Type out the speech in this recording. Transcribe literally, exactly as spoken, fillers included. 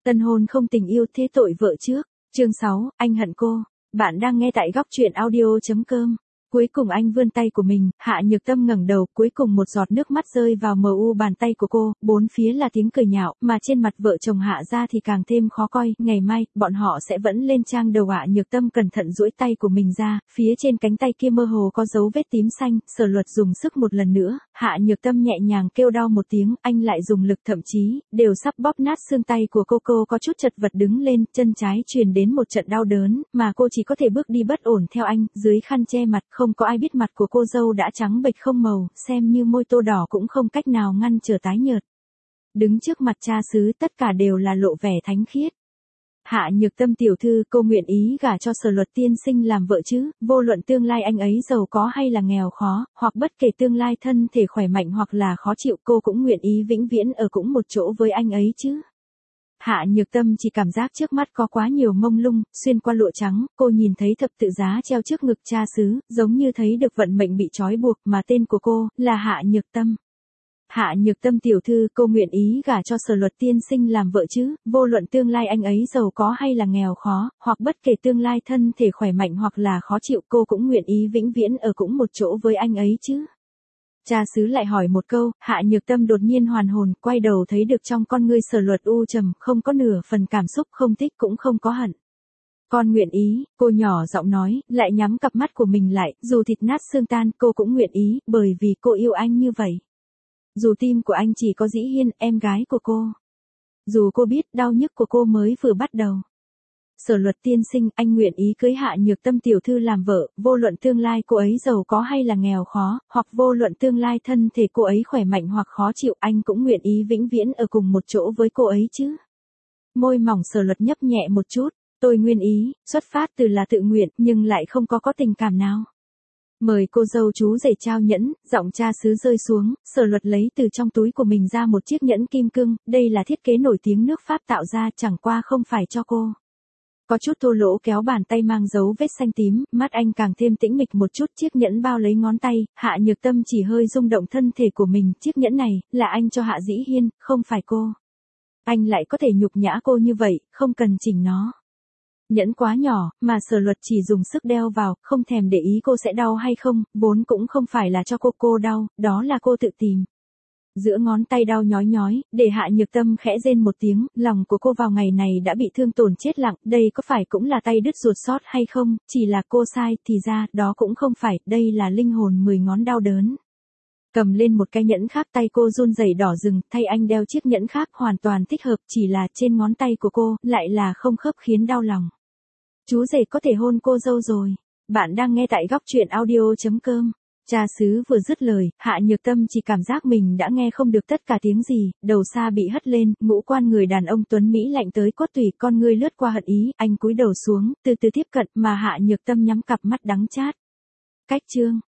Tân hôn không tình yêu thế tội vợ trước. Chương sáu, anh hận cô. Bạn đang nghe tại góc truyện audio chấm com. Cuối cùng anh vươn tay của mình, Hạ Nhược Tâm ngẩng đầu, cuối cùng một giọt nước mắt rơi vào mờ u bàn tay của cô, bốn phía là tiếng cười nhạo, mà trên mặt vợ chồng Hạ ra thì càng thêm khó coi, ngày mai, bọn họ sẽ vẫn lên trang đầu. Hạ Nhược Tâm cẩn thận duỗi tay của mình ra, phía trên cánh tay kia mơ hồ có dấu vết tím xanh, Sở Luật dùng sức một lần nữa, Hạ Nhược Tâm nhẹ nhàng kêu đau một tiếng, anh lại dùng lực thậm chí, đều sắp bóp nát xương tay của cô. Cô có chút chật vật đứng lên, chân trái truyền đến một trận đau đớn, mà cô chỉ có thể bước đi bất ổn theo anh, dưới khăn che mặt. Không có ai biết mặt của cô dâu đã trắng bệch không màu, xem như môi tô đỏ cũng không cách nào ngăn trở tái nhợt. Đứng trước mặt cha xứ tất cả đều là lộ vẻ thánh khiết. Hạ Nhược Tâm tiểu thư, cô nguyện ý gả cho Sở Luật tiên sinh làm vợ chứ, vô luận tương lai anh ấy giàu có hay là nghèo khó, hoặc bất kể tương lai thân thể khỏe mạnh hoặc là khó chịu, cô cũng nguyện ý vĩnh viễn ở cũng một chỗ với anh ấy chứ. Hạ Nhược Tâm chỉ cảm giác trước mắt có quá nhiều mông lung, xuyên qua lụa trắng, cô nhìn thấy thập tự giá treo trước ngực cha xứ, giống như thấy được vận mệnh bị trói buộc, mà tên của cô là Hạ Nhược Tâm. Hạ Nhược Tâm tiểu thư, cô nguyện ý gả cho Sở Luật tiên sinh làm vợ chứ, vô luận tương lai anh ấy giàu có hay là nghèo khó, hoặc bất kể tương lai thân thể khỏe mạnh hoặc là khó chịu, cô cũng nguyện ý vĩnh viễn ở cũng một chỗ với anh ấy chứ. Cha xứ lại hỏi một câu, Hạ Nhược Tâm đột nhiên hoàn hồn, quay đầu thấy được trong con ngươi Sở Luật u trầm, không có nửa phần cảm xúc, không thích cũng không có hận. Con nguyện ý, cô nhỏ giọng nói, lại nhắm cặp mắt của mình lại, dù thịt nát xương tan, cô cũng nguyện ý, bởi vì cô yêu anh như vậy. Dù tim của anh chỉ có Dĩ Hiên, em gái của cô. Dù cô biết đau nhức của cô mới vừa bắt đầu. Sở Luật tiên sinh, anh nguyện ý cưới Hạ Nhược Tâm tiểu thư làm vợ, vô luận tương lai cô ấy giàu có hay là nghèo khó, hoặc vô luận tương lai thân thể cô ấy khỏe mạnh hoặc khó chịu, anh cũng nguyện ý vĩnh viễn ở cùng một chỗ với cô ấy chứ. Môi mỏng Sở Luật nhấp nhẹ một chút, tôi nguyện ý, xuất phát từ là tự nguyện, nhưng lại không có có tình cảm nào. Mời cô dâu chú rể trao nhẫn, giọng cha xứ rơi xuống, Sở Luật lấy từ trong túi của mình ra một chiếc nhẫn kim cương, đây là thiết kế nổi tiếng nước Pháp tạo ra, chẳng qua không phải cho cô. Có chút thô lỗ kéo bàn tay mang dấu vết xanh tím, mắt anh càng thêm tĩnh mịch một chút, chiếc nhẫn bao lấy ngón tay, Hạ Nhược Tâm chỉ hơi rung động thân thể của mình, chiếc nhẫn này, là anh cho Hạ Dĩ Hiên, không phải cô. Anh lại có thể nhục nhã cô như vậy, không cần chỉnh nó. Nhẫn quá nhỏ, mà Sở Luật chỉ dùng sức đeo vào, không thèm để ý cô sẽ đau hay không, vốn cũng không phải là cho cô cô đau, đó là cô tự tìm. Giữa ngón tay đau nhói nhói, để Hạ Nhược Tâm khẽ rên một tiếng, lòng của cô vào ngày này đã bị thương tổn chết lặng, đây có phải cũng là tay đứt ruột sót hay không, chỉ là cô sai, thì ra, đó cũng không phải, đây là linh hồn mười ngón đau đớn. Cầm lên một cái nhẫn khác, tay cô run rẩy đỏ rừng, thay anh đeo chiếc nhẫn khác hoàn toàn thích hợp, chỉ là trên ngón tay của cô, lại là không khớp khiến đau lòng. Chú rể có thể hôn cô dâu rồi. Bạn đang nghe tại góc truyện audio chấm com. Cha xứ vừa dứt lời, Hạ Nhược Tâm chỉ cảm giác mình đã nghe không được tất cả tiếng gì, đầu xa bị hất lên, ngũ quan người đàn ông tuấn Mỹ lạnh tới cốt tủy, con ngươi lướt qua hận ý, anh cúi đầu xuống, từ từ tiếp cận, mà Hạ Nhược Tâm nhắm cặp mắt đắng chát. Cách chương.